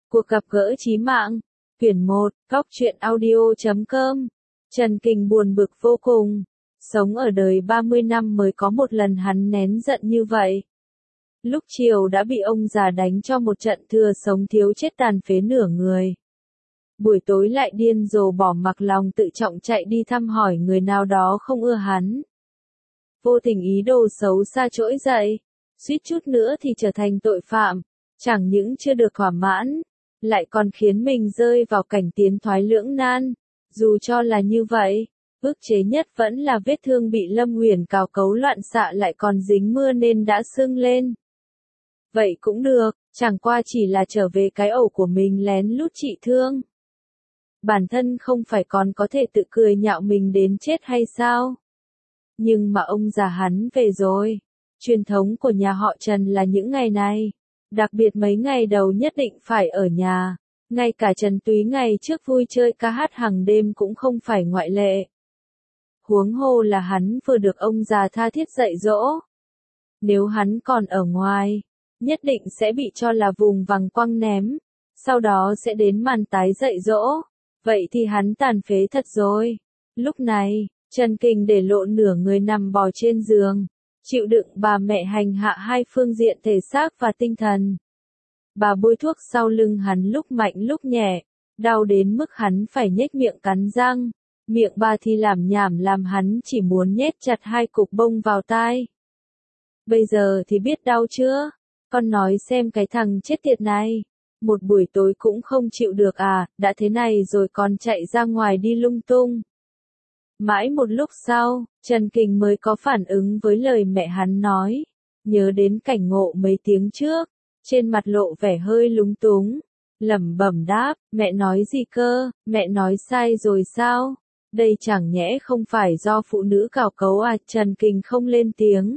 Cuộc gặp gỡ chí mạng. Quyển 1, Góc truyện audio.com. Trần Kình buồn bực vô cùng. Sống ở đời 30 năm mới có một lần hắn nén giận như vậy. Lúc chiều đã bị ông già đánh cho một trận thừa sống thiếu chết tàn phế nửa người. Buổi tối lại điên rồ bỏ mặc lòng tự trọng chạy đi thăm hỏi người nào đó không ưa hắn. Vô tình ý đồ xấu xa trỗi dậy, suýt chút nữa thì trở thành tội phạm, chẳng những chưa được thỏa mãn, lại còn khiến mình rơi vào cảnh tiến thoái lưỡng nan. Dù cho là như vậy, ức chế nhất vẫn là vết thương bị Lâm Uyển cào cấu loạn xạ lại còn dính mưa nên đã sưng lên. Vậy cũng được, chẳng qua chỉ là trở về cái ổ của mình lén lút trị thương. Bản thân không phải còn có thể tự cười nhạo mình đến chết hay sao? Nhưng mà ông già hắn về rồi. Truyền thống của nhà họ Trần là những ngày này, đặc biệt mấy ngày đầu nhất định phải ở nhà. Ngay cả Trần Túy ngày trước vui chơi ca hát hàng đêm cũng không phải ngoại lệ. Huống hồ là hắn vừa được ông già tha thiết dạy dỗ. Nếu hắn còn ở ngoài, nhất định sẽ bị cho là vùng vằng quăng ném, sau đó sẽ đến màn tái dạy dỗ. Vậy thì hắn tàn phế thật rồi. Lúc này, Trần Kình để lộ nửa người nằm bò trên giường, chịu đựng bà mẹ hành hạ hai phương diện thể xác và tinh thần. Bà bôi thuốc sau lưng hắn lúc mạnh lúc nhẹ, đau đến mức hắn phải nhếch miệng cắn răng, miệng bà thì làm nhảm làm hắn chỉ muốn nhét chặt hai cục bông vào tai. Bây giờ thì biết đau chưa? Con nói xem cái thằng chết tiệt này, một buổi tối cũng không chịu được à, đã thế này rồi còn chạy ra ngoài đi lung tung. Mãi một lúc sau, Trần Kình mới có phản ứng với lời mẹ hắn nói, nhớ đến cảnh ngộ mấy tiếng trước, trên mặt lộ vẻ hơi lúng túng, lẩm bẩm đáp, mẹ nói gì cơ, mẹ nói sai rồi sao? Đây chẳng nhẽ không phải do phụ nữ cào cấu à? Trần Kình không lên tiếng.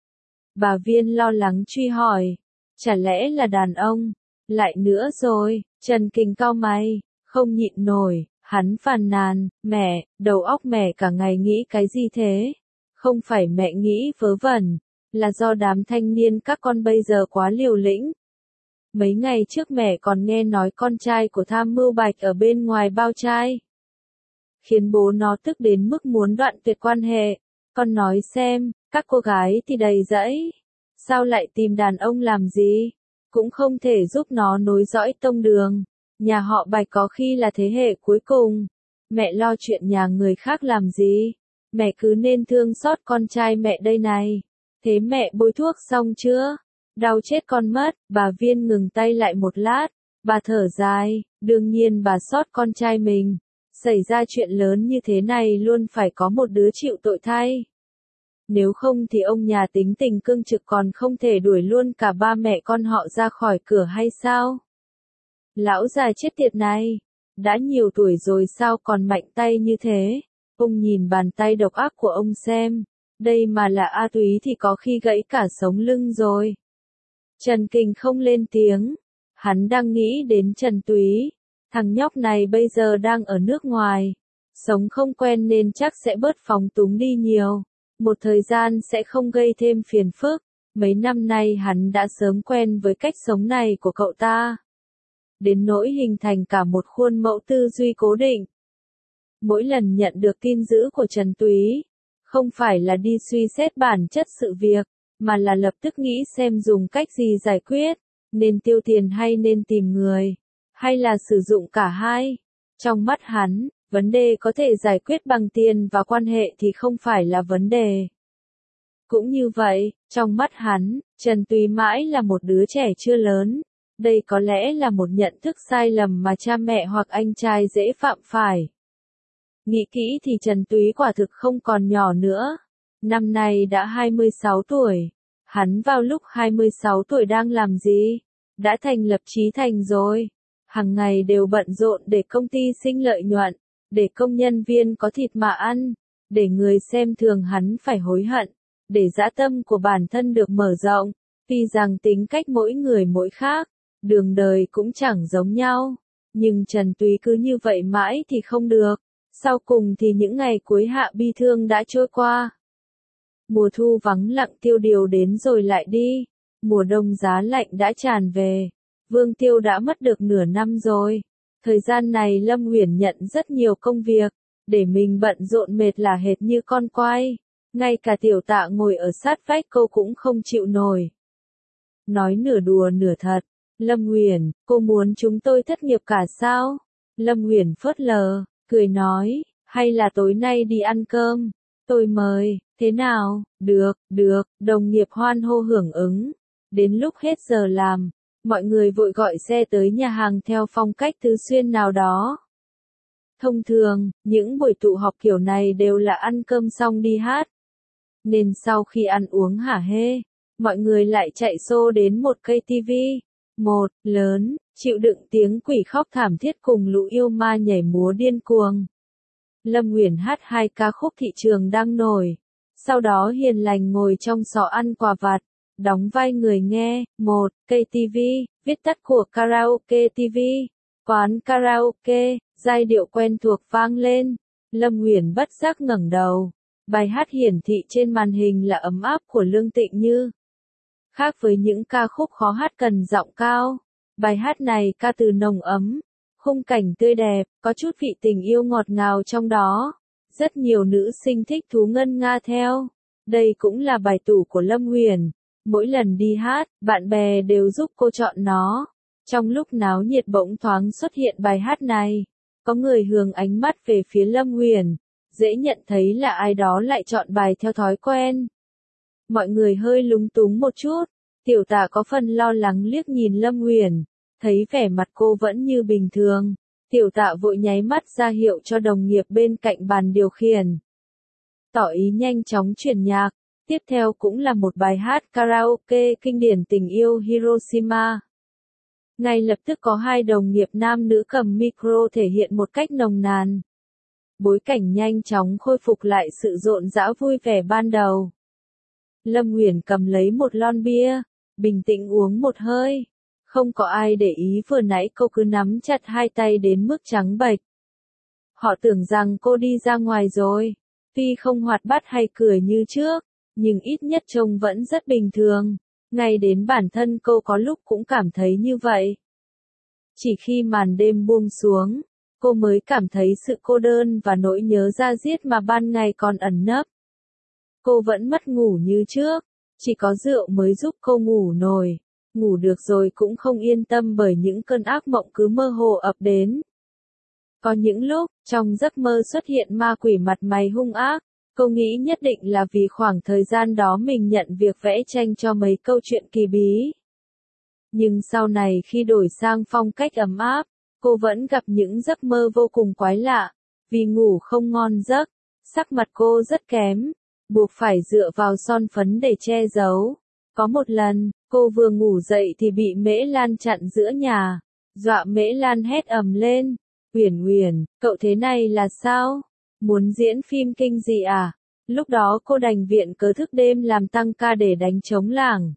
Bà Viên lo lắng truy hỏi, chả lẽ là đàn ông? Lại nữa rồi, Trần Kình cau mày, không nhịn nổi. Hắn phàn nàn, mẹ, đầu óc mẹ cả ngày nghĩ cái gì thế? Không phải mẹ nghĩ vớ vẩn, là do đám thanh niên các con bây giờ quá liều lĩnh. Mấy ngày trước mẹ còn nghe nói con trai của Tham Mưu Bạch ở bên ngoài bao trai. Khiến bố nó tức đến mức muốn đoạn tuyệt quan hệ. Con nói xem, các cô gái thì đầy rẫy. Sao lại tìm đàn ông làm gì? Cũng không thể giúp nó nối dõi tông đường. Nhà họ Bạch có khi là thế hệ cuối cùng. Mẹ lo chuyện nhà người khác làm gì? Mẹ cứ nên thương xót con trai mẹ đây này. Thế mẹ bôi thuốc xong chưa? Đau chết con mất. Bà Viên ngừng tay lại một lát. Bà thở dài. Đương nhiên bà xót con trai mình. Xảy ra chuyện lớn như thế này luôn phải có một đứa chịu tội thay. Nếu không thì ông nhà tính tình cương trực còn không thể đuổi luôn cả ba mẹ con họ ra khỏi cửa hay sao? Lão già chết tiệt này, đã nhiều tuổi rồi sao còn mạnh tay như thế? Ông nhìn bàn tay độc ác của ông xem, đây mà là A Túy thì có khi gãy cả sống lưng rồi. Trần Kình không lên tiếng, hắn đang nghĩ đến Trần Túy, thằng nhóc này bây giờ đang ở nước ngoài, sống không quen nên chắc sẽ bớt phóng túng đi nhiều, một thời gian sẽ không gây thêm phiền phức, mấy năm nay hắn đã sớm quen với cách sống này của cậu ta. Đến nỗi hình thành cả một khuôn mẫu tư duy cố định. Mỗi lần nhận được tin dữ của Trần Túy, không phải là đi suy xét bản chất sự việc, mà là lập tức nghĩ xem dùng cách gì giải quyết, nên tiêu tiền hay nên tìm người, hay là sử dụng cả hai. Trong mắt hắn, vấn đề có thể giải quyết bằng tiền và quan hệ thì không phải là vấn đề. Cũng như vậy, trong mắt hắn, Trần Túy mãi là một đứa trẻ chưa lớn. Đây có lẽ là một nhận thức sai lầm mà cha mẹ hoặc anh trai dễ phạm phải. Nghĩ kỹ thì Trần Túy quả thực không còn nhỏ nữa. Năm nay đã 26 tuổi. Hắn vào lúc 26 tuổi đang làm gì? Đã thành lập Chí Thành rồi. Hàng ngày đều bận rộn để công ty sinh lợi nhuận, để công nhân viên có thịt mà ăn, để người xem thường hắn phải hối hận, để dã tâm của bản thân được mở rộng. Tuy rằng tính cách mỗi người mỗi khác, đường đời cũng chẳng giống nhau, nhưng Trần Túy cứ như vậy mãi thì không được. Sau cùng thì những ngày cuối hạ bi thương đã trôi qua. Mùa thu vắng lặng tiêu điều đến rồi lại đi, mùa đông giá lạnh đã tràn về. Vương Tiêu đã mất được nửa năm rồi. Thời gian này Lâm Uyển nhận rất nhiều công việc, để mình bận rộn mệt là hệt như con quay. Ngay cả Tiểu Tạ ngồi ở sát vách cô cũng không chịu nổi. Nói nửa đùa nửa thật, Lâm Uyển, cô muốn chúng tôi thất nghiệp cả sao? Lâm Uyển phớt lờ, cười nói, hay là tối nay đi ăn cơm? Tôi mời, thế nào? Được, đồng nghiệp hoan hô hưởng ứng. Đến lúc hết giờ làm, mọi người vội gọi xe tới nhà hàng theo phong cách Tứ Xuyên nào đó. Thông thường, những buổi tụ họp kiểu này đều là ăn cơm xong đi hát. Nên sau khi ăn uống hả hê, mọi người lại chạy xô đến một cây tivi. Một, lớn, chịu đựng tiếng quỷ khóc thảm thiết cùng lũ yêu ma nhảy múa điên cuồng. Lâm Uyển hát 2 ca khúc thị trường đang nổi. Sau đó hiền lành ngồi trong xó ăn quà vặt, đóng vai người nghe. Một, cây tivi, viết tắt của karaoke TV. Quán karaoke, giai điệu quen thuộc vang lên. Lâm Uyển bất giác ngẩng đầu. Bài hát hiển thị trên màn hình là Ấm áp của Lương Tịnh Như. Khác với những ca khúc khó hát cần giọng cao, bài hát này ca từ nồng ấm, khung cảnh tươi đẹp, có chút vị tình yêu ngọt ngào trong đó. Rất nhiều nữ sinh thích thú ngân nga theo. Đây cũng là bài tủ của Lâm Uyển. Mỗi lần đi hát, bạn bè đều giúp cô chọn nó. Trong lúc náo nhiệt bỗng thoáng xuất hiện bài hát này. Có người hướng ánh mắt về phía Lâm Uyển. Dễ nhận thấy là ai đó lại chọn bài theo thói quen. Mọi người hơi lúng túng một chút. Tiểu Tạ có phần lo lắng liếc nhìn Lâm Uyển. Thấy vẻ mặt cô vẫn như bình thường. Tiểu Tạ vội nháy mắt ra hiệu cho đồng nghiệp bên cạnh bàn điều khiển. Tỏ ý nhanh chóng chuyển nhạc. Tiếp theo cũng là một bài hát karaoke kinh điển Tình yêu Hiroshima. Ngay lập tức có 2 đồng nghiệp nam nữ cầm micro thể hiện một cách nồng nàn. Bối cảnh nhanh chóng khôi phục lại sự rộn rã vui vẻ ban đầu. Lâm Uyển cầm lấy một lon bia, bình tĩnh uống một hơi. Không có ai để ý vừa nãy cô cứ nắm chặt 2 tay đến mức trắng bệch. Họ tưởng rằng cô đi ra ngoài rồi. Tuy không hoạt bát hay cười như trước, nhưng ít nhất trông vẫn rất bình thường. Ngay đến bản thân cô có lúc cũng cảm thấy như vậy. Chỉ khi màn đêm buông xuống, cô mới cảm thấy sự cô đơn và nỗi nhớ da diết mà ban ngày còn ẩn nấp. Cô vẫn mất ngủ như trước, chỉ có rượu mới giúp cô ngủ nổi. Ngủ được rồi cũng không yên tâm bởi những cơn ác mộng cứ mơ hồ ập đến. Có những lúc, trong giấc mơ xuất hiện ma quỷ mặt mày hung ác, cô nghĩ nhất định là vì khoảng thời gian đó mình nhận việc vẽ tranh cho mấy câu chuyện kỳ bí. Nhưng sau này khi đổi sang phong cách ấm áp, cô vẫn gặp những giấc mơ vô cùng quái lạ. Vì ngủ không ngon giấc, sắc mặt cô rất kém, buộc phải dựa vào son phấn để che giấu. Có một lần, cô vừa ngủ dậy thì bị Mễ Lan chặn giữa nhà, dọa Mễ Lan hét ầm lên. Uyển Uyển, cậu thế này là sao? Muốn diễn phim kinh dị à? Lúc đó cô đành viện cớ thức đêm làm tăng ca để đánh trống lảng.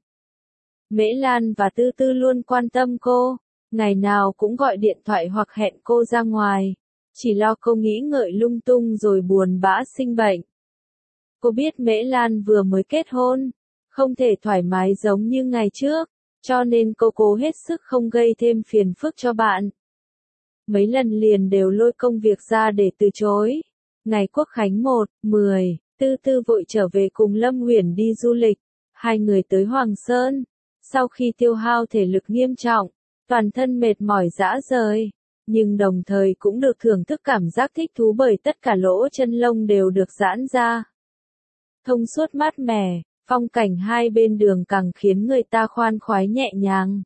Mễ Lan và Tư Tư luôn quan tâm cô, ngày nào cũng gọi điện thoại hoặc hẹn cô ra ngoài, chỉ lo cô nghĩ ngợi lung tung rồi buồn bã sinh bệnh. Cô biết Mễ Lan vừa mới kết hôn, không thể thoải mái giống như ngày trước, cho nên cô cố hết sức không gây thêm phiền phức cho bạn. Mấy lần liền đều lôi công việc ra để từ chối. Ngày Quốc Khánh 1/10, Tư Tư vội trở về cùng Lâm Uyển đi du lịch. 2 người tới Hoàng Sơn. Sau khi tiêu hao thể lực nghiêm trọng, toàn thân mệt mỏi rã rời, nhưng đồng thời cũng được thưởng thức cảm giác thích thú bởi tất cả lỗ chân lông đều được giãn ra. Thông suốt mát mẻ, phong cảnh hai bên đường càng khiến người ta khoan khoái nhẹ nhàng.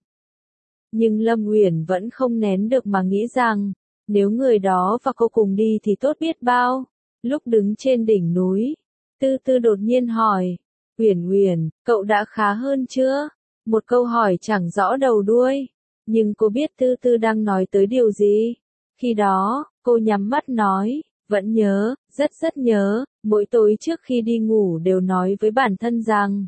Nhưng Lâm Uyển vẫn không nén được mà nghĩ rằng, nếu người đó và cô cùng đi thì tốt biết bao. Lúc đứng trên đỉnh núi, Tư Tư đột nhiên hỏi, Uyển Uyển, cậu đã khá hơn chưa? Một câu hỏi chẳng rõ đầu đuôi, nhưng cô biết Tư Tư đang nói tới điều gì. Khi đó, cô nhắm mắt nói, vẫn nhớ, rất nhớ, mỗi tối trước khi đi ngủ đều nói với bản thân rằng,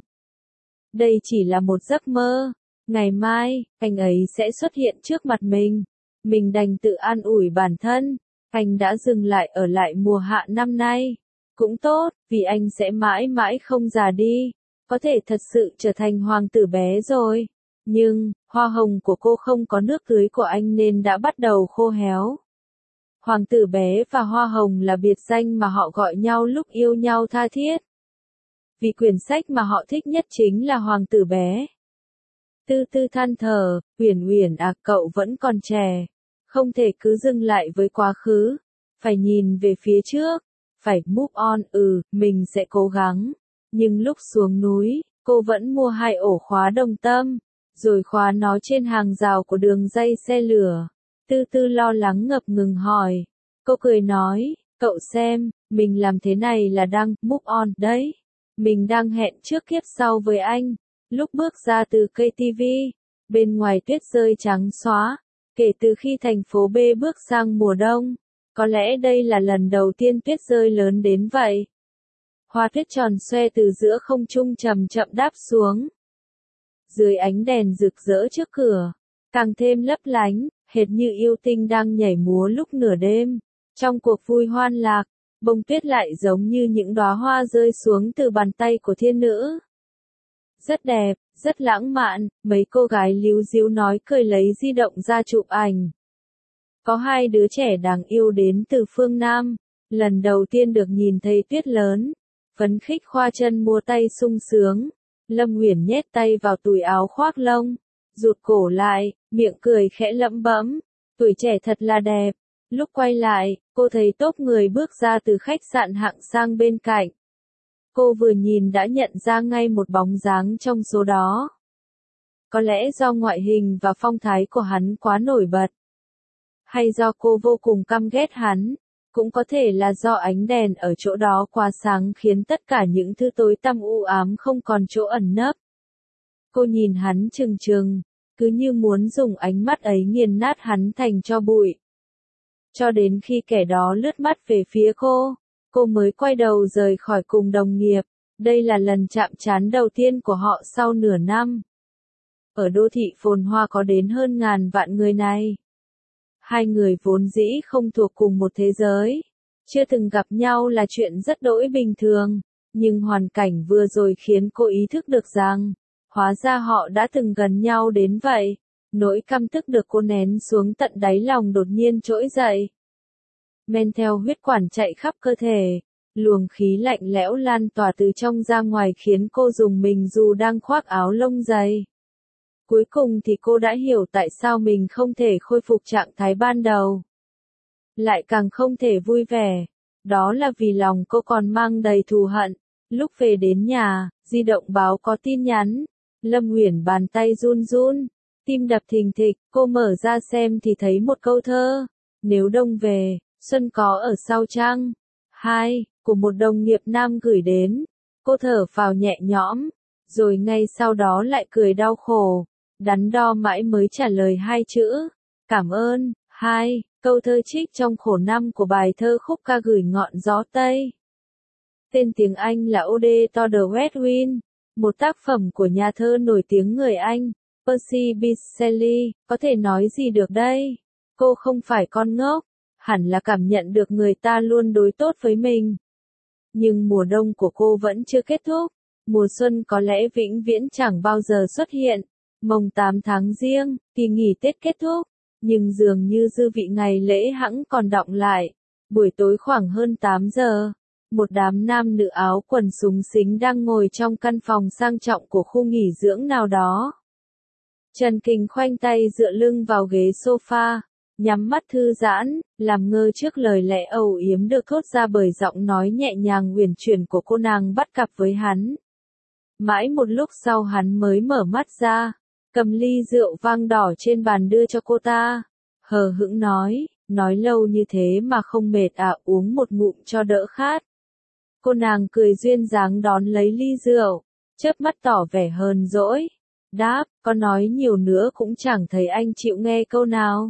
đây chỉ là một giấc mơ, ngày mai, anh ấy sẽ xuất hiện trước mặt mình. Mình đành tự an ủi bản thân, anh đã dừng lại ở lại mùa hạ năm nay. Cũng tốt, vì anh sẽ mãi mãi không già đi, có thể thật sự trở thành hoàng tử bé rồi. Nhưng, Hoa hồng của cô không có nước tưới của anh nên đã bắt đầu khô héo. Hoàng tử bé và hoa hồng là biệt danh mà họ gọi nhau lúc yêu nhau tha thiết. Vì quyển sách mà họ thích nhất chính là Hoàng tử bé. Tư Tư than thở, Uyển Uyển à, cậu vẫn còn trẻ, không thể cứ dừng lại với quá khứ, phải nhìn về phía trước, phải move on. Mình sẽ cố gắng. Nhưng lúc xuống núi, cô vẫn mua 2 ổ khóa đồng tâm, rồi khóa nó trên hàng rào của đường dây xe lửa. Tư Tư lo lắng ngập ngừng hỏi. Cô cười nói, cậu xem, mình làm thế này là đang move on đấy. Mình đang hẹn trước kiếp sau với anh. Lúc bước ra từ cây tivi, bên ngoài tuyết rơi trắng xóa, kể từ khi thành phố B bước sang mùa đông. Có lẽ đây là lần đầu tiên tuyết rơi lớn đến vậy. Hoa tuyết tròn xoe từ giữa không trung chậm chậm đáp xuống. Dưới ánh đèn rực rỡ trước cửa, càng thêm lấp lánh, hệt như yêu tinh đang nhảy múa lúc nửa đêm. Trong cuộc vui hoan lạc, bông tuyết lại giống như những đóa hoa rơi xuống từ bàn tay của thiên nữ. Rất đẹp, rất lãng mạn, mấy cô gái líu díu nói cười lấy di động ra chụp ảnh. Có 2 đứa trẻ đáng yêu đến từ phương Nam, lần đầu tiên được nhìn thấy tuyết lớn, phấn khích khoa chân múa tay sung sướng. Lâm Uyển nhét tay vào túi áo khoác lông, rụt cổ lại, miệng cười khẽ lẩm bẩm, tuổi trẻ thật là đẹp. Lúc quay lại, cô thấy tốp người bước ra từ khách sạn hạng sang bên cạnh. Cô vừa nhìn đã nhận ra ngay một bóng dáng trong số đó. Có lẽ do ngoại hình và phong thái của hắn quá nổi bật. Hay do cô vô cùng căm ghét hắn. Cũng có thể là do ánh đèn ở chỗ đó quá sáng khiến tất cả những thứ tối tăm u ám không còn chỗ ẩn nấp. Cô nhìn hắn chừng chừng, cứ như muốn dùng ánh mắt ấy nghiền nát hắn thành tro bụi. Cho đến khi kẻ đó lướt mắt về phía cô mới quay đầu rời khỏi cùng đồng nghiệp. Đây là lần chạm trán đầu tiên của họ sau nửa năm. Ở đô thị phồn hoa có đến hơn ngàn vạn người này. 2 người vốn dĩ không thuộc cùng một thế giới, chưa từng gặp nhau là chuyện rất đỗi bình thường, nhưng hoàn cảnh vừa rồi khiến cô ý thức được rằng, hóa ra họ đã từng gần nhau đến vậy. Nỗi căm tức được cô nén xuống tận đáy lòng đột nhiên trỗi dậy. Men theo huyết quản chạy khắp cơ thể, luồng khí lạnh lẽo lan tỏa từ trong ra ngoài khiến cô rùng mình dù đang khoác áo lông dày. Cuối cùng thì cô đã hiểu tại sao mình không thể khôi phục trạng thái ban đầu. Lại càng không thể vui vẻ. Đó là vì lòng cô còn mang đầy thù hận. Lúc về đến nhà, di động báo có tin nhắn. Lâm Uyển bàn tay run run, tim đập thình thịch, cô mở ra xem thì thấy một câu thơ. Nếu đông về, xuân có ở sau trăng. 2, của một đồng nghiệp nam gửi đến. Cô thở phào nhẹ nhõm, rồi ngay sau đó lại cười đau khổ. Đắn đo mãi mới trả lời 2 chữ. Cảm ơn. 2, câu thơ trích trong khổ năm của bài thơ khúc ca gửi ngọn gió Tây. Tên tiếng Anh là Ode to the West Wind, một tác phẩm của nhà thơ nổi tiếng người Anh, Percy Bysshe Shelley. Có thể nói gì được đây? Cô không phải con ngốc, hẳn là cảm nhận được người ta luôn đối tốt với mình. Nhưng mùa đông của cô vẫn chưa kết thúc, mùa xuân có lẽ vĩnh viễn chẳng bao giờ xuất hiện. Mồng 8 tháng Giêng, kỳ nghỉ Tết kết thúc, nhưng dường như dư vị ngày lễ hẵng còn đọng lại. Buổi tối khoảng hơn 8 giờ, một đám nam nữ áo quần xúng xính đang ngồi trong căn phòng sang trọng của khu nghỉ dưỡng nào đó. Trần Kình khoanh tay dựa lưng vào ghế sofa, nhắm mắt thư giãn, làm ngơ trước lời lẽ âu yếm được thốt ra bởi giọng nói nhẹ nhàng uyển chuyển của cô nàng bắt cặp với hắn. Mãi một lúc sau hắn mới mở mắt ra, cầm ly rượu vang đỏ trên bàn đưa cho cô ta. Hờ hững nói lâu như thế mà không mệt à, uống một ngụm cho đỡ khát. Cô nàng cười duyên dáng đón lấy ly rượu, chớp mắt tỏ vẻ hờn dỗi. Đáp, có nói nhiều nữa cũng chẳng thấy anh chịu nghe câu nào.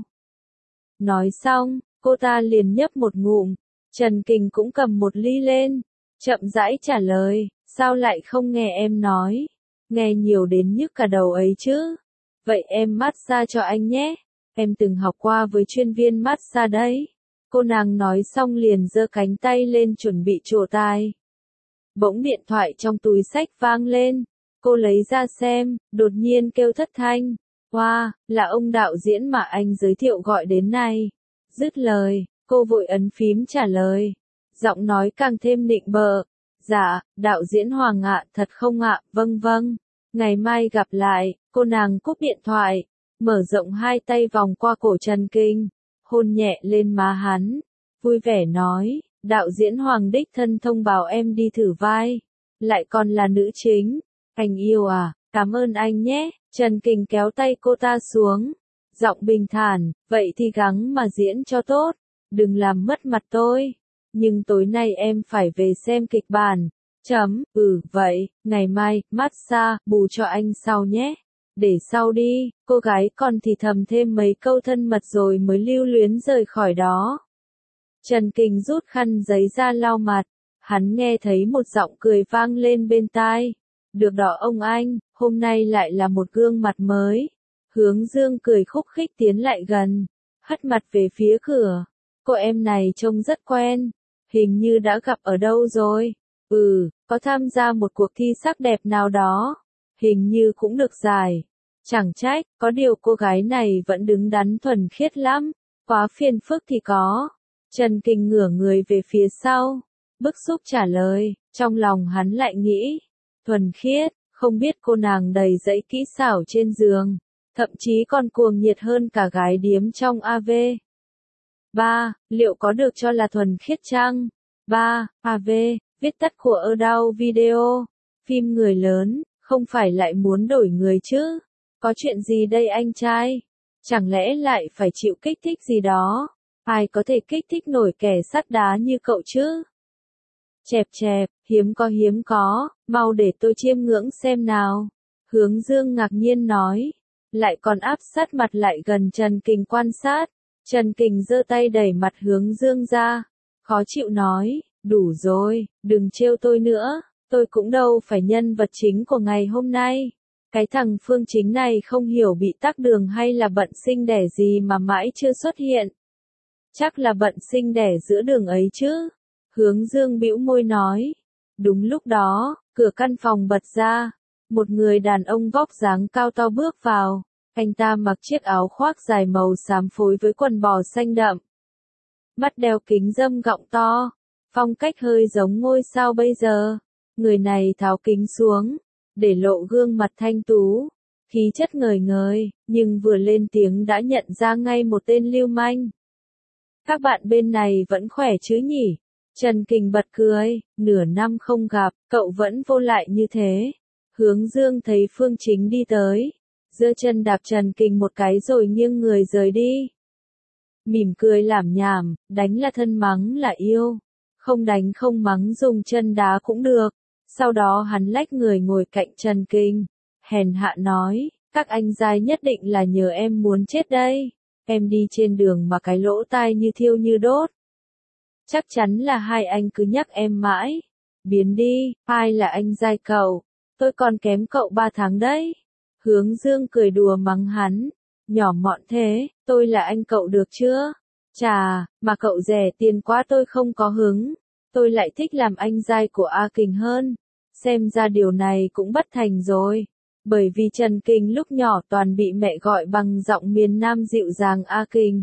Nói xong, cô ta liền nhấp một ngụm. Trần Kình cũng cầm một ly lên, chậm rãi trả lời, sao lại không nghe em nói? Nghe nhiều đến nhức cả đầu ấy chứ. Vậy em massage cho anh nhé. Em từng học qua với chuyên viên massage đấy. Cô nàng nói xong liền giơ cánh tay lên chuẩn bị trổ tai. Bỗng điện thoại trong túi xách vang lên. Cô lấy ra xem, đột nhiên kêu thất thanh. Wow, là ông đạo diễn mà anh giới thiệu gọi đến này. Dứt lời, cô vội ấn phím trả lời. Giọng nói càng thêm nịnh bợ. Dạ, đạo diễn Hoàng ạ, thật không ạ, vâng vâng. Ngày mai gặp lại, cô nàng cúp điện thoại. Mở rộng hai tay vòng qua cổ Trần Kinh. Hôn nhẹ lên má hắn. Vui vẻ nói, đạo diễn Hoàng đích thân thông báo em đi thử vai. Lại còn là nữ chính. Anh yêu à, cảm ơn anh nhé. Trần Kình kéo tay cô ta xuống. Giọng bình thản, vậy thì gắng mà diễn cho tốt. Đừng làm mất mặt tôi. Nhưng tối nay em phải về xem kịch bản. Vậy, ngày mai, massage, bù cho anh sau nhé. Để sau đi, cô gái còn thì thầm thêm mấy câu thân mật rồi mới lưu luyến rời khỏi đó. Trần Kình rút khăn giấy ra lau mặt. Hắn nghe thấy một giọng cười vang lên bên tai. Được đó ông anh, hôm nay lại là một gương mặt mới. Hướng Dương cười khúc khích tiến lại gần, hất mặt về phía cửa. Cô em này trông rất quen, hình như đã gặp ở đâu rồi. Có tham gia một cuộc thi sắc đẹp nào đó. Hình như cũng được giải. Chẳng trách, có điều cô gái này vẫn đứng đắn thuần khiết lắm. Quá phiền phức thì có. Trần Kình ngửa người về phía sau, bức xúc trả lời, trong lòng hắn lại nghĩ. Thuần khiết, không biết cô nàng đầy dẫy kỹ xảo trên giường, thậm chí còn cuồng nhiệt hơn cả gái điếm trong AV. 3. Liệu có được cho là thuần khiết chăng? 3. AV, viết tắt của Adult Video, phim người lớn, không phải lại muốn đổi người chứ? Có chuyện gì đây anh trai? Chẳng lẽ lại phải chịu kích thích gì đó? Ai có thể kích thích nổi kẻ sắt đá như cậu chứ? Chẹp chẹp, hiếm có, mau để tôi chiêm ngưỡng xem nào. Hướng Dương ngạc nhiên nói, lại còn áp sát mặt lại gần Trần Kình quan sát. Trần Kình giơ tay đẩy mặt Hướng Dương ra, khó chịu nói, đủ rồi, đừng trêu tôi nữa, tôi cũng đâu phải nhân vật chính của ngày hôm nay. Cái thằng Phương Chính này không hiểu bị tắc đường hay là bận sinh đẻ gì mà mãi chưa xuất hiện. Chắc là bận sinh đẻ giữa đường ấy chứ. Hướng Dương bĩu môi nói. Đúng lúc đó, cửa căn phòng bật ra. Một người đàn ông vóc dáng cao to bước vào. Anh ta mặc chiếc áo khoác dài màu xám phối với quần bò xanh đậm. Mắt đeo kính râm gọng to. Phong cách hơi giống ngôi sao bây giờ. Người này tháo kính xuống, để lộ gương mặt thanh tú. Khí chất ngời ngời, nhưng vừa lên tiếng đã nhận ra ngay một tên lưu manh. Các bạn bên này vẫn khỏe chứ nhỉ? Trần Kình bật cười, nửa năm không gặp, cậu vẫn vô lại như thế. Hướng Dương thấy Phương Chính đi tới, giơ chân đạp Trần Kình một cái rồi nghiêng người rời đi. Mỉm cười lảm nhảm, đánh là thân mắng là yêu. Không đánh không mắng dùng chân đá cũng được. Sau đó hắn lách người ngồi cạnh Trần Kình. Hèn hạ nói, các anh giai nhất định là nhờ em muốn chết đây. Em đi trên đường mà cái lỗ tai như thiêu như đốt. Chắc chắn là hai anh cứ nhắc em mãi. Biến đi, ai là anh giai cậu? Tôi còn kém cậu 3 tháng đấy. Hướng Dương cười đùa mắng hắn. Nhỏ mọn thế, tôi là anh cậu được chưa? Chà, mà cậu rẻ tiền quá tôi không có hứng. Tôi lại thích làm anh giai của A Kình hơn. Xem ra điều này cũng bất thành rồi. Bởi vì Trần Kình lúc nhỏ toàn bị mẹ gọi bằng giọng miền Nam dịu dàng A Kình.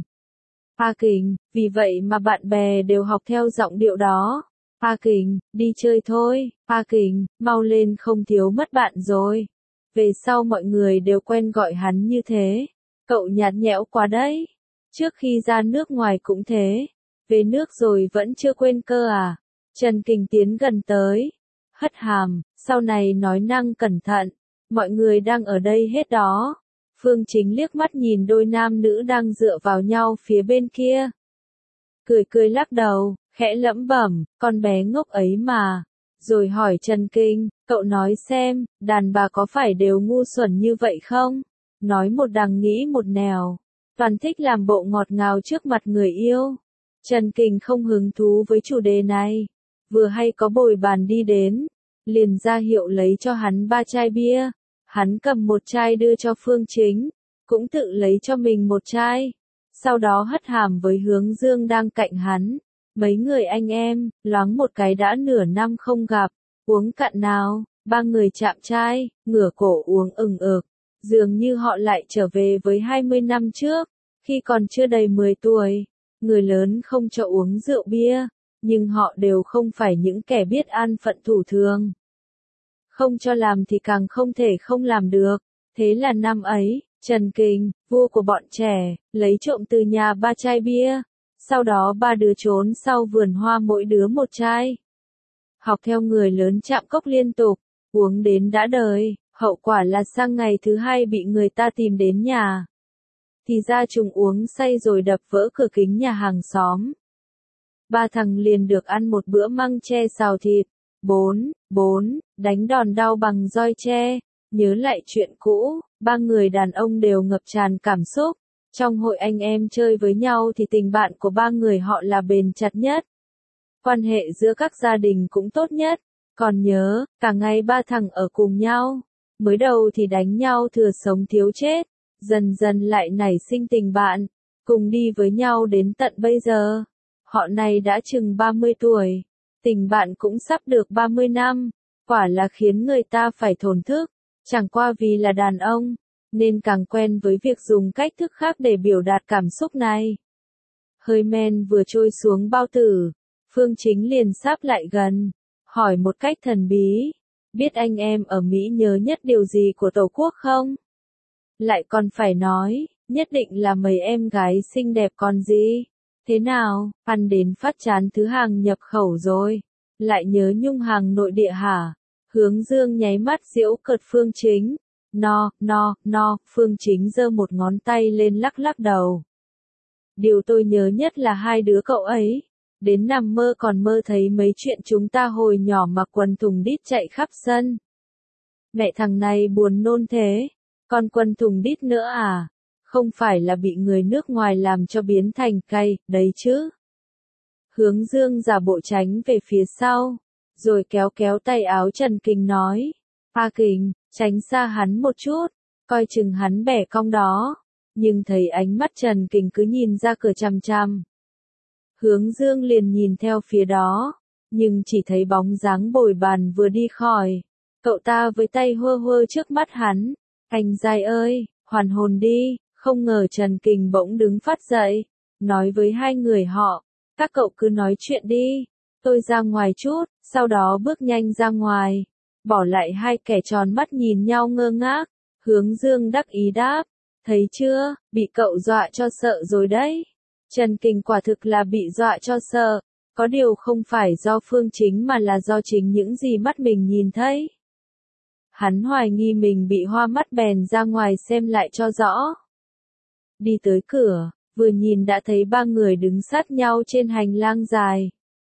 A Kình, vì vậy mà bạn bè đều học theo giọng điệu đó. A Kình, đi chơi thôi, A Kình, mau lên không thiếu mất bạn rồi. Về sau mọi người đều quen gọi hắn như thế. Cậu nhạt nhẽo quá đấy. Trước khi ra nước ngoài cũng thế. Về nước rồi vẫn chưa quên cơ à? Trần Kình tiến gần tới. Hất hàm, sau này nói năng cẩn thận. Mọi người đang ở đây hết đó. Phương Chính liếc mắt nhìn đôi nam nữ đang dựa vào nhau phía bên kia. Cười lắc đầu, khẽ lẩm bẩm, con bé ngốc ấy mà. Rồi hỏi Trần Kình, cậu nói xem, đàn bà có phải đều ngu xuẩn như vậy không? Nói một đằng nghĩ một nẻo. Toàn thích làm bộ ngọt ngào trước mặt người yêu. Trần Kình không hứng thú với chủ đề này. Vừa hay có bồi bàn đi đến. Liền ra hiệu lấy cho hắn 3 chai bia. Hắn cầm một chai đưa cho Phương Chính. Cũng tự lấy cho mình một chai. Sau đó hất hàm với Hướng Dương đang cạnh hắn. Mấy người anh em, loáng một cái đã nửa năm không gặp. Uống cạn nào. 3 người chạm chai, ngửa cổ uống ừng ực. Dường như họ lại trở về với 20 năm trước, khi còn chưa đầy 10 tuổi. Người lớn không cho uống rượu bia, nhưng họ đều không phải những kẻ biết an phận thủ thường. Không cho làm thì càng không thể không làm được. Thế là năm ấy, Trần Kình, vua của bọn trẻ, lấy trộm từ nhà 3 chai bia. Sau đó 3 đứa trốn sau vườn hoa mỗi đứa 1 chai. Học theo người lớn chạm cốc liên tục, uống đến đã đời, hậu quả là sang ngày thứ 2 bị người ta tìm đến nhà. Thì ra chúng uống say rồi đập vỡ cửa kính nhà hàng xóm. 3 thằng liền được ăn một bữa măng tre xào thịt. 4. Đánh đòn đau bằng roi tre. Nhớ lại chuyện cũ, 3 người đàn ông đều ngập tràn cảm xúc. Trong hội anh em chơi với nhau thì tình bạn của 3 người họ là bền chặt nhất. Quan hệ giữa các gia đình cũng tốt nhất. Còn nhớ, cả ngày 3 thằng ở cùng nhau. Mới đầu thì đánh nhau thừa sống thiếu chết. Dần dần lại nảy sinh tình bạn. Cùng đi với nhau đến tận bây giờ. Họ này đã chừng 30 tuổi. Tình bạn cũng sắp được 30 năm. Quả là khiến người ta phải thổn thức. Chẳng qua vì là đàn ông, nên càng quen với việc dùng cách thức khác để biểu đạt cảm xúc này. Hơi men vừa trôi xuống bao tử, Phương Chính liền sáp lại gần, hỏi một cách thần bí, biết anh em ở Mỹ nhớ nhất điều gì của Tổ quốc không? Lại còn phải nói, nhất định là mấy em gái xinh đẹp còn gì. Thế nào, ăn đến phát chán thứ hàng nhập khẩu rồi, lại nhớ nhung hàng nội địa hả? Hướng Dương nháy mắt giễu cợt Phương Chính. No, Phương Chính giơ một ngón tay lên lắc lắc đầu. Điều tôi nhớ nhất là 2 đứa cậu ấy. Đến nằm mơ còn mơ thấy mấy chuyện chúng ta hồi nhỏ mặc quần thùng đít chạy khắp sân. Mẹ thằng này buồn nôn thế. Còn quần thùng đít nữa à? Không phải là bị người nước ngoài làm cho biến thành cay, đấy chứ. Hướng Dương giả bộ tránh về phía sau. Rồi kéo kéo tay áo Trần Kình nói. A Kình, tránh xa hắn một chút, coi chừng hắn bẻ cong đó. Nhưng thấy ánh mắt Trần Kình cứ nhìn ra cửa chằm chằm. Hướng Dương liền nhìn theo phía đó, nhưng chỉ thấy bóng dáng bồi bàn vừa đi khỏi. Cậu ta với tay hơ hơ trước mắt hắn. Anh dai ơi, hoàn hồn đi. Không ngờ Trần Kình bỗng đứng phát dậy, nói với 2 người họ. Các cậu cứ nói chuyện đi. Tôi ra ngoài chút, sau đó bước nhanh ra ngoài. Bỏ lại 2 kẻ tròn mắt nhìn nhau ngơ ngác. Hướng Dương đắc ý đáp. Thấy chưa, bị cậu dọa cho sợ rồi đấy. Trần Kình quả thực là bị dọa cho sợ. Có điều không phải do Phương Chính mà là do chính những gì mắt mình nhìn thấy. Hắn hoài nghi mình bị hoa mắt bèn ra ngoài xem lại cho rõ. Đi tới cửa, vừa nhìn đã thấy 3 người đứng sát nhau trên hành lang dài.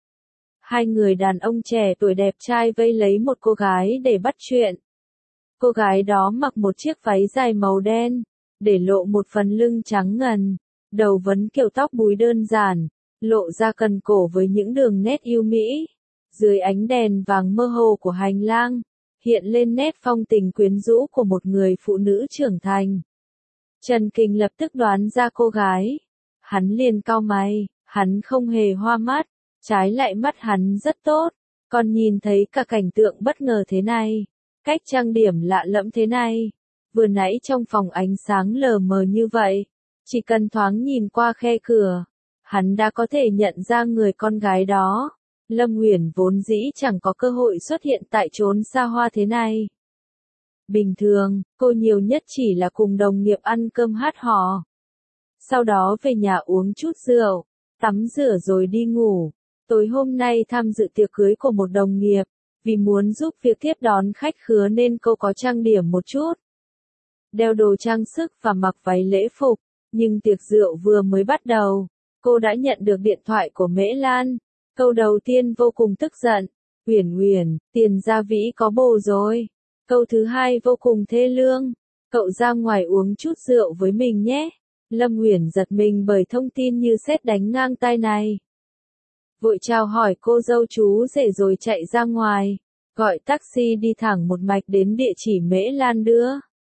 2 người đàn ông trẻ tuổi đẹp trai vây lấy một cô gái để bắt chuyện. Cô gái đó mặc một chiếc váy dài màu đen, để lộ một phần lưng trắng ngần, đầu vấn kiểu tóc búi đơn giản, lộ ra cần cổ với những đường nét yêu mỹ. Dưới ánh đèn vàng mơ hồ của hành lang, hiện lên nét phong tình quyến rũ của một người phụ nữ trưởng thành. Trần Kình lập tức đoán ra cô gái. Hắn liền cau mày, hắn không hề hoa mắt. Trái lại mắt hắn rất tốt, còn nhìn thấy cả cảnh tượng bất ngờ thế này, cách trang điểm lạ lẫm thế này, vừa nãy trong phòng ánh sáng lờ mờ như vậy, chỉ cần thoáng nhìn qua khe cửa, hắn đã có thể nhận ra người con gái đó. Lâm Uyển vốn dĩ chẳng có cơ hội xuất hiện tại chốn xa hoa thế này. Bình thường, cô nhiều nhất chỉ là cùng đồng nghiệp ăn cơm hát hò. Sau đó về nhà uống chút rượu, tắm rửa rồi đi ngủ. Tối hôm nay tham dự tiệc cưới của một đồng nghiệp, vì muốn giúp việc tiếp đón khách khứa nên cô có trang điểm một chút. Đeo đồ trang sức và mặc váy lễ phục, nhưng tiệc rượu vừa mới bắt đầu, cô đã nhận được điện thoại của Mễ Lan. Câu đầu tiên vô cùng tức giận, Uyển, tiền gia vĩ có bồ rồi. Câu thứ 2 vô cùng thê lương, cậu ra ngoài uống chút rượu với mình nhé. Lâm Uyển giật mình bởi thông tin như sét đánh ngang tai này. Vội chào hỏi cô dâu chú rể rồi chạy ra ngoài, gọi taxi đi thẳng một mạch đến địa chỉ Mễ Lan đưa.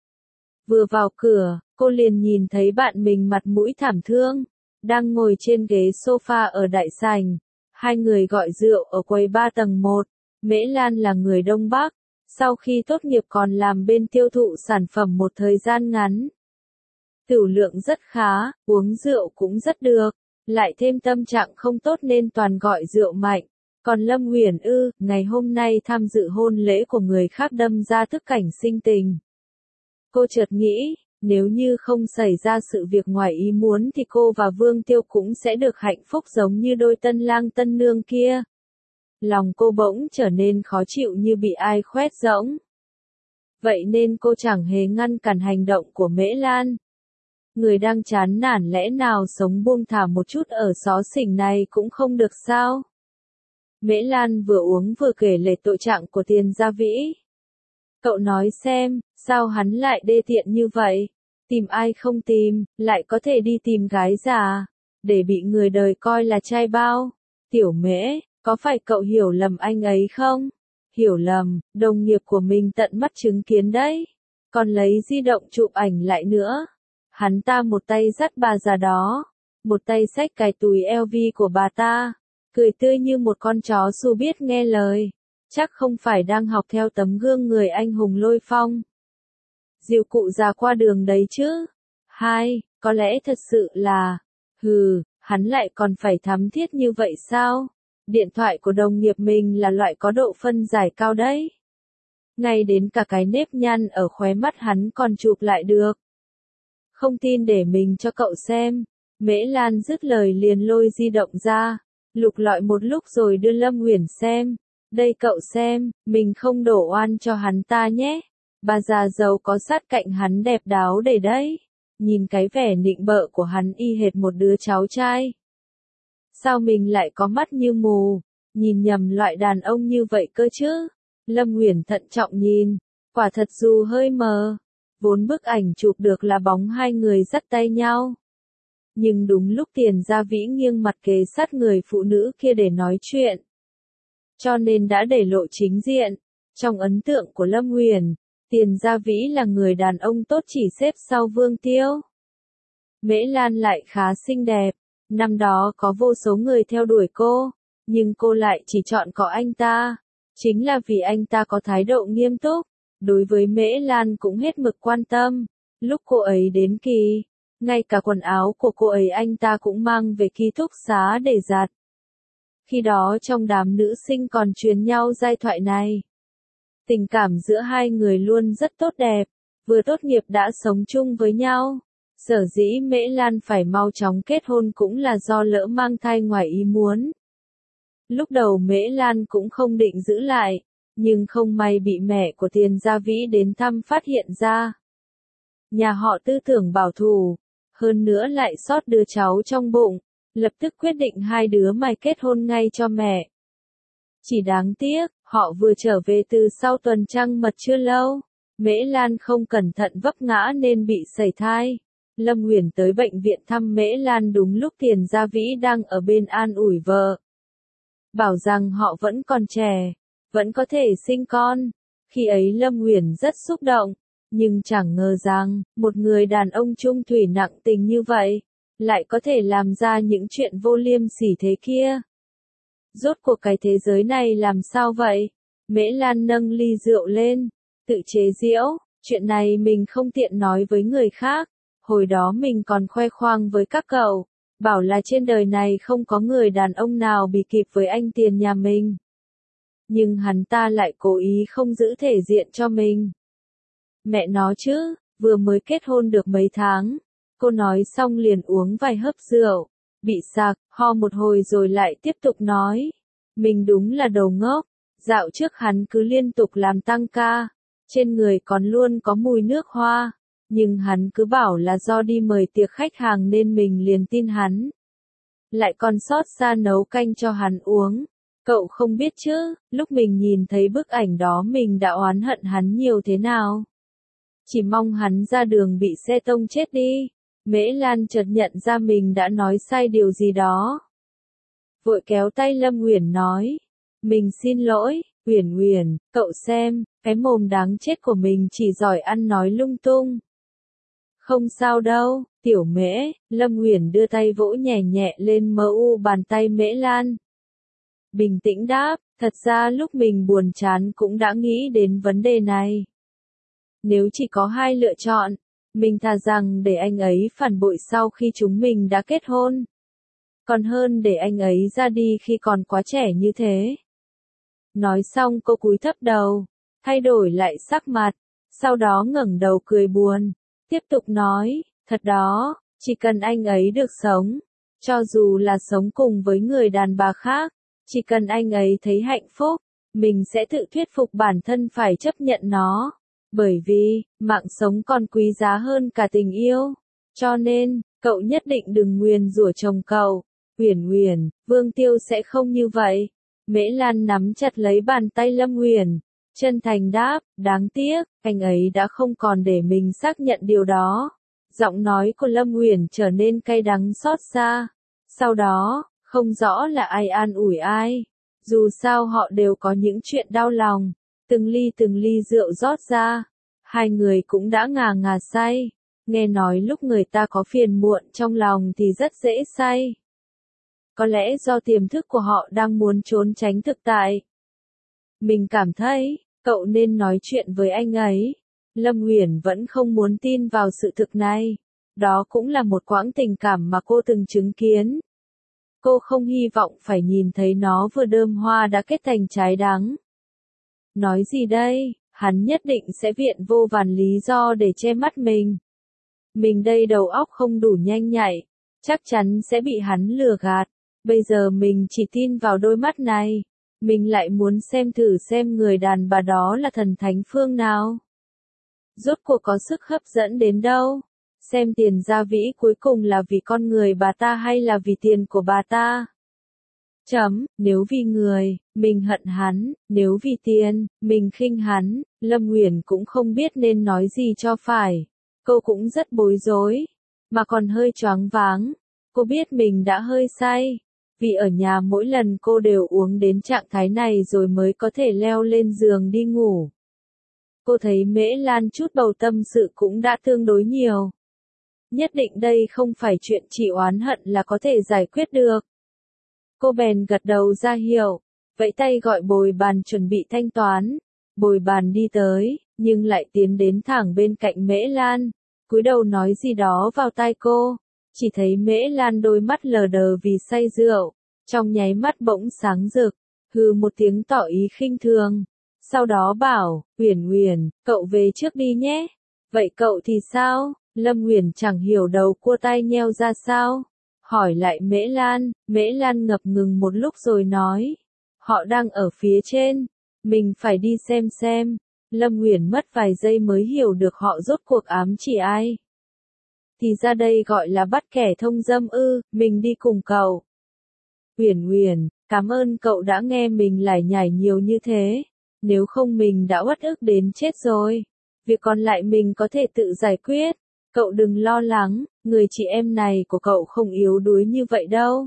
Vừa vào cửa, cô liền nhìn thấy bạn mình mặt mũi thảm thương, đang ngồi trên ghế sofa ở đại sảnh. 2 người gọi rượu ở quầy 3 tầng 1, Mễ Lan là người Đông Bắc, Sau khi tốt nghiệp còn làm bên tiêu thụ sản phẩm một thời gian ngắn. Tửu lượng rất khá, uống rượu cũng rất được, lại thêm tâm trạng không tốt nên toàn gọi rượu mạnh. Còn Lâm Huyền ngày hôm nay tham dự hôn lễ của người khác đâm ra thức cảnh sinh tình. Cô chợt nghĩ, nếu như không xảy ra sự việc ngoài ý muốn thì cô và Vương Tiêu cũng sẽ được hạnh phúc giống như đôi tân lang tân nương kia. Lòng cô bỗng trở nên khó chịu như bị ai khoét rỗng. Vậy nên cô chẳng hề ngăn cản hành động của Mễ Lan. Người đang chán nản lẽ nào sống buông thả một chút ở xó xỉnh này cũng không được sao? Mễ Lan vừa uống vừa kể lể tội trạng của Tiền Gia Vĩ. Cậu nói xem, sao hắn lại đê tiện như vậy? Tìm ai không tìm, lại có thể đi tìm gái già, để bị người đời coi là trai bao. Tiểu Mễ, có phải cậu hiểu lầm anh ấy không? Hiểu lầm, đồng nghiệp của mình tận mắt chứng kiến đấy. Còn lấy di động chụp ảnh lại nữa. Hắn ta một tay dắt bà già đó, một tay xách cái túi LV của bà ta, cười tươi như một con chó su biết nghe lời. Chắc không phải đang học theo tấm gương người anh hùng Lôi Phong. Dìu cụ già qua đường đấy chứ. Có lẽ thật sự là, hắn lại còn phải thắm thiết như vậy sao? Điện thoại của đồng nghiệp mình là loại có độ phân giải cao đấy. Ngay đến cả cái nếp nhăn ở khóe mắt hắn còn chụp lại được. Không tin để mình cho cậu xem. Mễ Lan dứt lời liền lôi di động ra, lục lọi một lúc rồi đưa Lâm Huyền xem. Đây cậu xem, mình không đổ oan cho hắn ta nhé. Bà già giàu có sát cạnh hắn đẹp đáo để đấy. Nhìn cái vẻ nịnh bợ của hắn y hệt một đứa cháu trai. Sao mình lại có mắt như mù, nhìn nhầm loại đàn ông như vậy cơ chứ? Lâm Huyền thận trọng nhìn, quả thật dù hơi mờ. Vốn bức ảnh chụp được là bóng hai người dắt tay nhau. Nhưng đúng lúc Tiền Gia Vĩ nghiêng mặt kề sát người phụ nữ kia để nói chuyện. Cho nên đã để lộ chính diện. Trong ấn tượng của Lâm Huyền, Tiền Gia Vĩ là người đàn ông tốt chỉ xếp sau Vương Tiêu. Mễ Lan lại khá xinh đẹp. Năm đó có vô số người theo đuổi cô, nhưng cô lại chỉ chọn có anh ta. Chính là vì anh ta có thái độ nghiêm túc. Đối với Mễ Lan cũng hết mực quan tâm. Lúc cô ấy đến kỳ, ngay cả quần áo của cô ấy anh ta cũng mang về ký túc xá để giặt. Khi đó trong đám nữ sinh còn truyền nhau giai thoại này. Tình cảm giữa hai người luôn rất tốt đẹp, vừa tốt nghiệp đã sống chung với nhau. Sở dĩ Mễ Lan phải mau chóng kết hôn cũng là do lỡ mang thai ngoài ý muốn. Lúc đầu Mễ Lan cũng không định giữ lại, nhưng không may bị mẹ của Tiền Gia Vĩ đến thăm phát hiện ra. Nhà họ tư tưởng bảo thủ, hơn nữa lại sót đứa cháu trong bụng, lập tức quyết định hai đứa mày kết hôn ngay cho mẹ. Chỉ đáng tiếc, họ vừa trở về từ sau tuần trăng mật chưa lâu, Mễ Lan không cẩn thận vấp ngã nên bị sẩy thai. Lâm Huyền tới bệnh viện thăm Mễ Lan đúng lúc Tiền Gia Vĩ đang ở bên an ủi vợ. Bảo rằng họ vẫn còn trẻ, vẫn có thể sinh con. Khi ấy Lâm Huyền rất xúc động, nhưng chẳng ngờ rằng, một người đàn ông trung thủy nặng tình như vậy, lại có thể làm ra những chuyện vô liêm sỉ thế kia. Rốt cuộc cái thế giới này làm sao vậy? Mễ Lan nâng ly rượu lên, tự chế giễu, chuyện này mình không tiện nói với người khác. Hồi đó mình còn khoe khoang với các cậu, bảo là trên đời này không có người đàn ông nào bị kịp với anh Tiền nhà mình. Nhưng hắn ta lại cố ý không giữ thể diện cho mình. Mẹ nó chứ, vừa mới kết hôn được mấy tháng. Cô nói xong liền uống vài hớp rượu, bị sặc, ho một hồi rồi lại tiếp tục nói. Mình đúng là đồ ngốc, dạo trước hắn cứ liên tục làm tăng ca, trên người còn luôn có mùi nước hoa. Nhưng hắn cứ bảo là do đi mời tiệc khách hàng nên mình liền tin hắn. Lại còn xót xa nấu canh cho hắn uống. Cậu không biết chứ, lúc mình nhìn thấy bức ảnh đó mình đã oán hận hắn nhiều thế nào. Chỉ mong hắn ra đường bị xe tông chết đi. Mễ Lan chợt nhận ra mình đã nói sai điều gì đó. Vội kéo tay Lâm Huyền nói. Mình xin lỗi, Huyền Huyền, cậu xem, cái mồm đáng chết của mình chỉ giỏi ăn nói lung tung. Không sao đâu, tiểu Mễ, Lâm Huyền đưa tay vỗ nhẹ nhẹ lên mờ u bàn tay Mễ Lan. Bình tĩnh đáp, Thật ra lúc mình buồn chán cũng đã nghĩ đến vấn đề này. Nếu chỉ có hai lựa chọn, mình thà rằng để anh ấy phản bội sau khi chúng mình đã kết hôn. Còn hơn để anh ấy ra đi khi còn quá trẻ như thế. Nói xong cô cúi thấp đầu, thay đổi lại sắc mặt, sau đó ngẩng đầu cười buồn, tiếp tục nói, thật đó, chỉ cần anh ấy được sống, cho dù là sống cùng với người đàn bà khác, chỉ cần anh ấy thấy hạnh phúc, mình sẽ tự thuyết phục bản thân phải chấp nhận nó. Bởi vì, mạng sống còn quý giá hơn cả tình yêu. Cho nên, cậu nhất định đừng nguyền rủa chồng cậu. Uyển Uyển, Vương Tiêu sẽ không như vậy. Mễ Lan nắm chặt lấy bàn tay Lâm Uyển, chân thành đáp, đáng tiếc, anh ấy đã không còn để mình xác nhận điều đó. Giọng nói của Lâm Uyển trở nên cay đắng xót xa. Sau đó, không rõ là ai an ủi ai. Dù sao họ đều có những chuyện đau lòng. Từng ly rượu rót ra. Hai người cũng đã ngà ngà say. Nghe nói lúc người ta có phiền muộn trong lòng thì rất dễ say. Có lẽ do tiềm thức của họ đang muốn trốn tránh thực tại. Mình cảm thấy, cậu nên nói chuyện với anh ấy. Lâm Uyển vẫn không muốn tin vào sự thực này. Đó cũng là một quãng tình cảm mà cô từng chứng kiến. Cô không hy vọng phải nhìn thấy nó vừa đơm hoa đã kết thành trái đắng. Nói gì đây, hắn nhất định sẽ viện vô vàn lý do để che mắt mình. Mình đây đầu óc không đủ nhanh nhạy, chắc chắn sẽ bị hắn lừa gạt. Bây giờ mình chỉ tin vào đôi mắt này. Mình lại muốn xem thử xem người đàn bà đó là thần thánh phương nào. Rốt cuộc có sức hấp dẫn đến đâu. Xem tiền gia vĩ cuối cùng là vì con người bà ta hay là vì tiền của bà ta. Nếu vì người, mình hận hắn, nếu vì tiền, mình khinh hắn. Lâm Uyển cũng không biết nên nói gì cho phải. Cô cũng rất bối rối, mà còn hơi choáng váng. Cô biết mình đã hơi say. Vì ở nhà mỗi lần cô đều uống đến trạng thái này rồi mới có thể leo lên giường đi ngủ. Cô thấy Mễ Lan chút bầu tâm sự cũng đã tương đối nhiều. Nhất định đây không phải chuyện chỉ oán hận là có thể giải quyết được. Cô bèn gật đầu ra hiệu, vẫy tay gọi bồi bàn chuẩn bị thanh toán. Bồi bàn đi tới, nhưng lại tiến đến thẳng bên cạnh Mễ Lan, cúi đầu nói gì đó vào tai cô. Chỉ thấy Mễ Lan đôi mắt lờ đờ vì say rượu, trong nháy mắt bỗng sáng rực, hừ một tiếng tỏ ý khinh thường. Sau đó bảo, Uyển Uyển, cậu về trước đi nhé. Vậy cậu thì sao? Lâm Uyển chẳng hiểu đầu cua tai nheo ra sao. Hỏi lại Mễ Lan ngập ngừng một lúc rồi nói. Họ đang ở phía trên. Mình phải đi xem. Lâm Uyển mất vài giây mới hiểu được họ rốt cuộc ám chỉ ai. Thì ra đây gọi là bắt kẻ thông dâm ư, mình đi cùng cậu. Uyển Uyển, cảm ơn cậu đã nghe mình lải nhải nhiều như thế. Nếu không mình đã uất ức đến chết rồi. Việc còn lại mình có thể tự giải quyết. Cậu đừng lo lắng, người chị em này của cậu không yếu đuối như vậy đâu.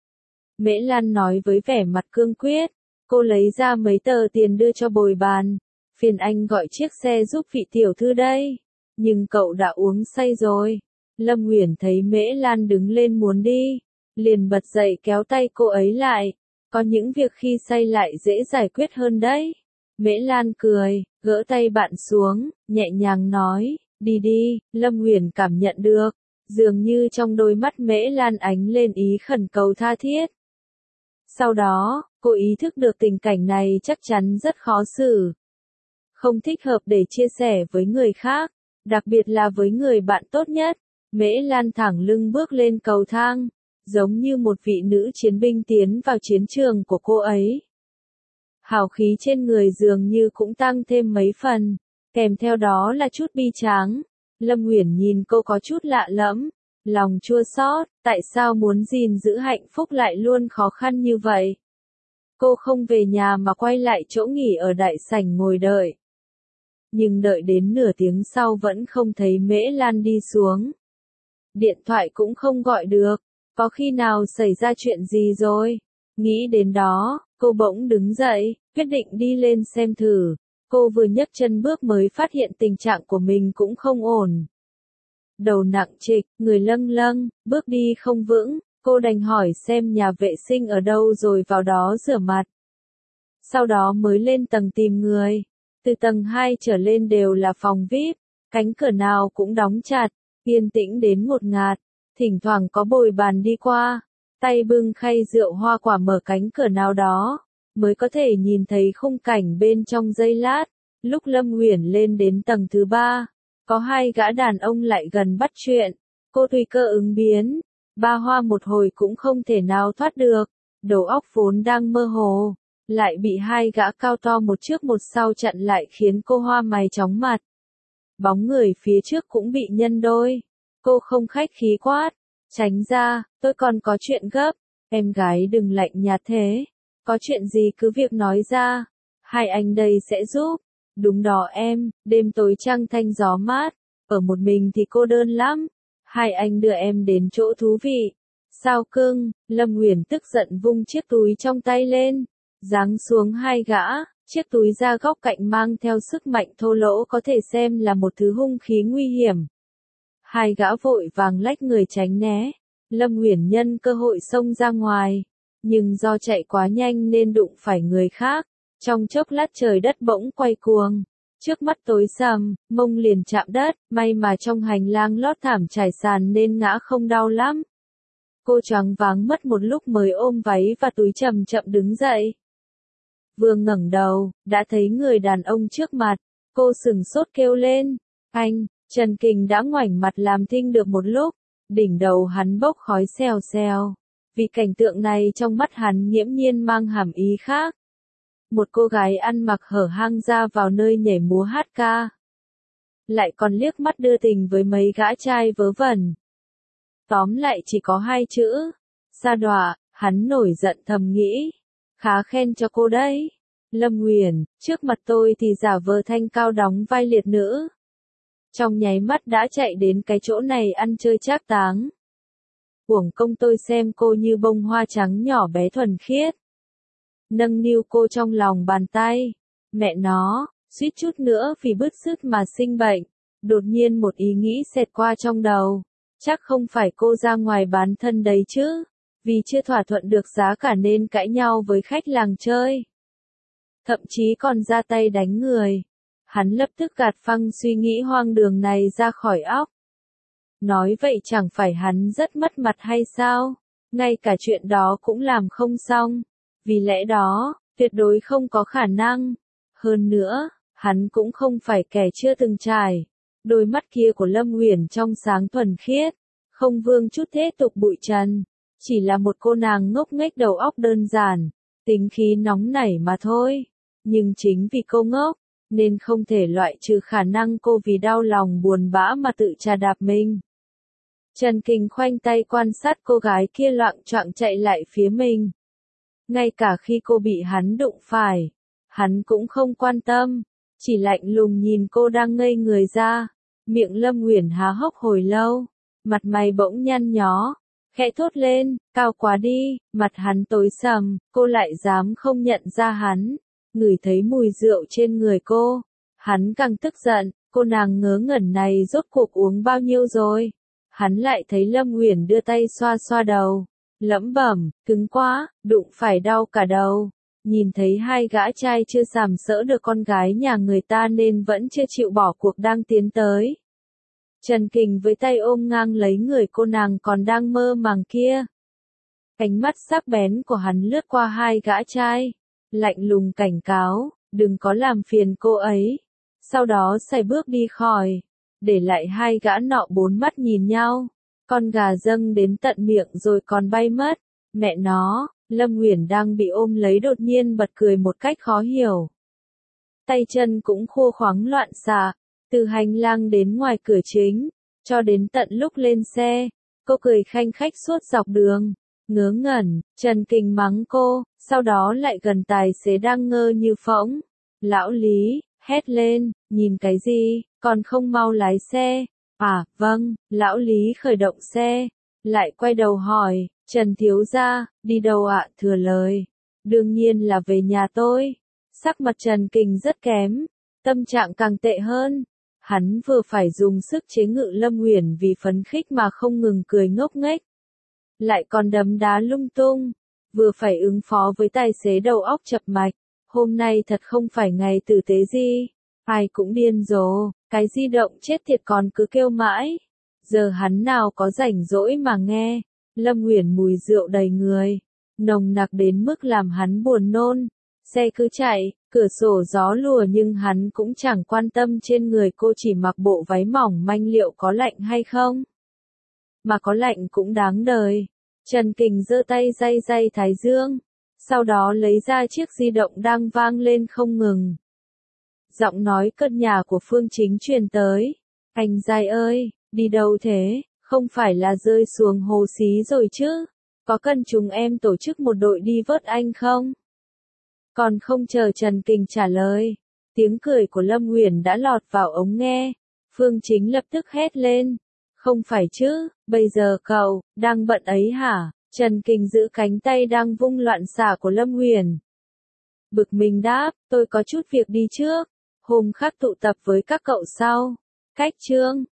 Mễ Lan nói với vẻ mặt cương quyết. Cô lấy ra mấy tờ tiền đưa cho bồi bàn. Phiền anh gọi chiếc xe giúp vị tiểu thư đây. Nhưng cậu đã uống say rồi. Lâm Uyển thấy Mễ Lan đứng lên muốn đi. Liền bật dậy kéo tay cô ấy lại. Có những việc khi say lại dễ giải quyết hơn đấy. Mễ Lan cười, gỡ tay bạn xuống, nhẹ nhàng nói, đi đi. Lâm Uyển cảm nhận được, dường như trong đôi mắt Mễ Lan ánh lên ý khẩn cầu tha thiết. Sau đó, cô ý thức được tình cảnh này chắc chắn rất khó xử. Không thích hợp để chia sẻ với người khác, đặc biệt là với người bạn tốt nhất. Mễ Lan thẳng lưng bước lên cầu thang, giống như một vị nữ chiến binh tiến vào chiến trường của cô ấy. Hào khí trên người dường như cũng tăng thêm mấy phần, kèm theo đó là chút bi tráng. Lâm Uyển nhìn cô có chút lạ lẫm, lòng chua xót, tại sao muốn gìn giữ hạnh phúc lại luôn khó khăn như vậy? Cô không về nhà mà quay lại chỗ nghỉ ở đại sảnh ngồi đợi. Nhưng đợi đến nửa tiếng sau vẫn không thấy Mễ Lan đi xuống. Điện thoại cũng không gọi được, có khi nào xảy ra chuyện gì rồi? Nghĩ đến đó, cô bỗng đứng dậy, quyết định đi lên xem thử. Cô vừa nhấc chân bước mới phát hiện tình trạng của mình cũng không ổn. Đầu nặng trịch, người lâng lâng, bước đi không vững, cô đành hỏi xem nhà vệ sinh ở đâu rồi vào đó rửa mặt. sau đó mới lên tầng tìm người. Từ tầng 2 trở lên đều là phòng VIP, cánh cửa nào cũng đóng chặt, yên tĩnh đến ngột ngạt, thỉnh thoảng có bồi bàn đi qua, tay bưng khay rượu hoa quả mở cánh cửa nào đó, mới có thể nhìn thấy khung cảnh bên trong giây lát. Lúc Lâm Uyển lên đến tầng thứ 3, có hai gã đàn ông lại gần bắt chuyện, cô tùy cơ ứng biến, ba hoa một hồi cũng không thể nào thoát được, đầu óc vốn đang mơ hồ, lại bị hai gã cao to một trước một sau chặn lại khiến cô hoa mày chóng mặt. Bóng người phía trước cũng bị nhân đôi, cô không khách khí quát, tránh ra, tôi còn có chuyện gấp, em gái đừng lạnh nhạt thế, có chuyện gì cứ việc nói ra, hai anh đây sẽ giúp. Đúng đó em, đêm tối trăng thanh gió mát, ở một mình thì cô đơn lắm, hai anh đưa em đến chỗ thú vị. Sao cưng, Lâm Uyển tức giận vung chiếc túi trong tay lên, giáng xuống hai gã, chiếc túi da góc cạnh mang theo sức mạnh thô lỗ có thể xem là một thứ hung khí nguy hiểm. Hai gã vội vàng lách người tránh né, Lâm Uyển nhân cơ hội xông ra ngoài, nhưng do chạy quá nhanh nên đụng phải người khác. Trong chốc lát trời đất bỗng quay cuồng, trước mắt tối sầm, mông liền chạm đất, may mà trong hành lang lót thảm trải sàn nên ngã không đau lắm. Cô choáng váng mất một lúc mới ôm váy và túi chậm chậm đứng dậy. Vừa ngẩng đầu, đã thấy người đàn ông trước mặt, cô sửng sốt kêu lên, anh. Trần Kình đã ngoảnh mặt làm thinh được một lúc, đỉnh đầu hắn bốc khói xèo xèo, vì cảnh tượng này trong mắt hắn nghiễm nhiên mang hàm ý khác. Một cô gái ăn mặc hở hang ra vào nơi nhảy múa hát ca. Lại còn liếc mắt đưa tình với mấy gã trai vớ vẩn. Tóm lại chỉ có hai chữ, sa đọa, hắn nổi giận thầm nghĩ. Khá khen cho cô đấy. Lâm Uyển, trước mặt tôi thì giả vờ thanh cao đóng vai liệt nữ. Trong nháy mắt đã chạy đến cái chỗ này ăn chơi trác táng. Uổng công tôi xem cô như bông hoa trắng nhỏ bé thuần khiết. Nâng niu cô trong lòng bàn tay. Mẹ nó, suýt chút nữa vì bứt rứt mà sinh bệnh. Đột nhiên một ý nghĩ xẹt qua trong đầu. Chắc không phải cô ra ngoài bán thân đấy chứ. Vì chưa thỏa thuận được giá cả nên cãi nhau với khách làng chơi. Thậm chí còn ra tay đánh người. Hắn lập tức gạt phăng suy nghĩ hoang đường này ra khỏi óc. Nói vậy chẳng phải hắn rất mất mặt hay sao? Ngay cả chuyện đó cũng làm không xong. Vì lẽ đó, tuyệt đối không có khả năng. Hơn nữa, hắn cũng không phải kẻ chưa từng trải. Đôi mắt kia của Lâm Uyển trong sáng thuần khiết, không vương chút thế tục bụi trần. Chỉ là một cô nàng ngốc nghếch đầu óc đơn giản, tính khí nóng nảy mà thôi. Nhưng chính vì cô ngốc, nên không thể loại trừ khả năng cô vì đau lòng buồn bã mà tự chà đạp mình. Trần Kình khoanh tay quan sát cô gái kia loạng choạng chạy lại phía mình. Ngay cả khi cô bị hắn đụng phải, hắn cũng không quan tâm, chỉ lạnh lùng nhìn cô đang ngây người ra. Miệng Lâm Uyển há hốc hồi lâu, mặt mày bỗng nhăn nhó, khẽ thốt lên, cao quá đi, mặt hắn tối sầm, cô lại dám không nhận ra hắn. Ngửi thấy mùi rượu trên người cô, hắn càng tức giận, cô nàng ngớ ngẩn này rốt cuộc uống bao nhiêu rồi. Hắn lại thấy Lâm Uyển đưa tay xoa xoa đầu, lẩm bẩm, cứng quá, đụng phải đau cả đầu. Nhìn thấy hai gã trai chưa sàm sỡ được con gái nhà người ta nên vẫn chưa chịu bỏ cuộc đang tiến tới. Trần Kình với tay ôm ngang lấy người cô nàng còn đang mơ màng kia. Ánh mắt sắc bén của hắn lướt qua hai gã trai, lạnh lùng cảnh cáo, đừng có làm phiền cô ấy. Sau đó sải bước đi khỏi, để lại hai gã nọ bốn mắt nhìn nhau. Con gà dâng đến tận miệng rồi còn bay mất. Mẹ nó, Lâm Uyển đang bị ôm lấy đột nhiên bật cười một cách khó hiểu. Tay chân cũng khô khoắng loạn xạ, từ hành lang đến ngoài cửa chính, cho đến tận lúc lên xe, cô cười khanh khách suốt dọc đường. Ngớ ngẩn, Trần Kình mắng cô, sau đó lại gần tài xế đang ngơ như phỗng. Lão Lý, hét lên, nhìn cái gì, còn không mau lái xe. À, vâng, lão Lý khởi động xe, lại quay đầu hỏi, Trần thiếu gia, đi đâu ạ? Thừa lời, đương nhiên là về nhà tôi. Sắc mặt Trần Kình rất kém, tâm trạng càng tệ hơn. Hắn vừa phải dùng sức chế ngự Lâm Uyển vì phấn khích mà không ngừng cười ngốc nghếch, lại còn đấm đá lung tung, vừa phải ứng phó với tài xế đầu óc chập mạch, Hôm nay thật không phải ngày tử tế gì. Ai cũng điên rồ, cái di động chết tiệt còn cứ kêu mãi. Giờ hắn nào có rảnh rỗi mà nghe. Lâm Uyển mùi rượu đầy người, nồng nặc đến mức làm hắn buồn nôn. Xe cứ chạy, cửa sổ gió lùa nhưng hắn cũng chẳng quan tâm trên người cô chỉ mặc bộ váy mỏng manh liệu có lạnh hay không. Mà có lạnh cũng đáng đời. Trần Kình giơ tay day day thái dương, sau đó lấy ra chiếc di động đang vang lên không ngừng. Giọng nói cất nhà của Phương Chính truyền tới. Anh dai ơi, đi đâu thế, không phải là rơi xuống hồ xí rồi chứ? Có cần chúng em tổ chức một đội đi vớt anh không? Còn không chờ Trần Kình trả lời, tiếng cười của Lâm Uyển đã lọt vào ống nghe. Phương Chính lập tức hét lên. Không phải chứ, bây giờ cậu, đang bận ấy hả? Trần Kình giữ cánh tay đang vung loạn xả của Lâm Uyển. Bực mình đáp, tôi có chút việc đi trước. Hôm khác tụ tập với các cậu sau. Cách chương.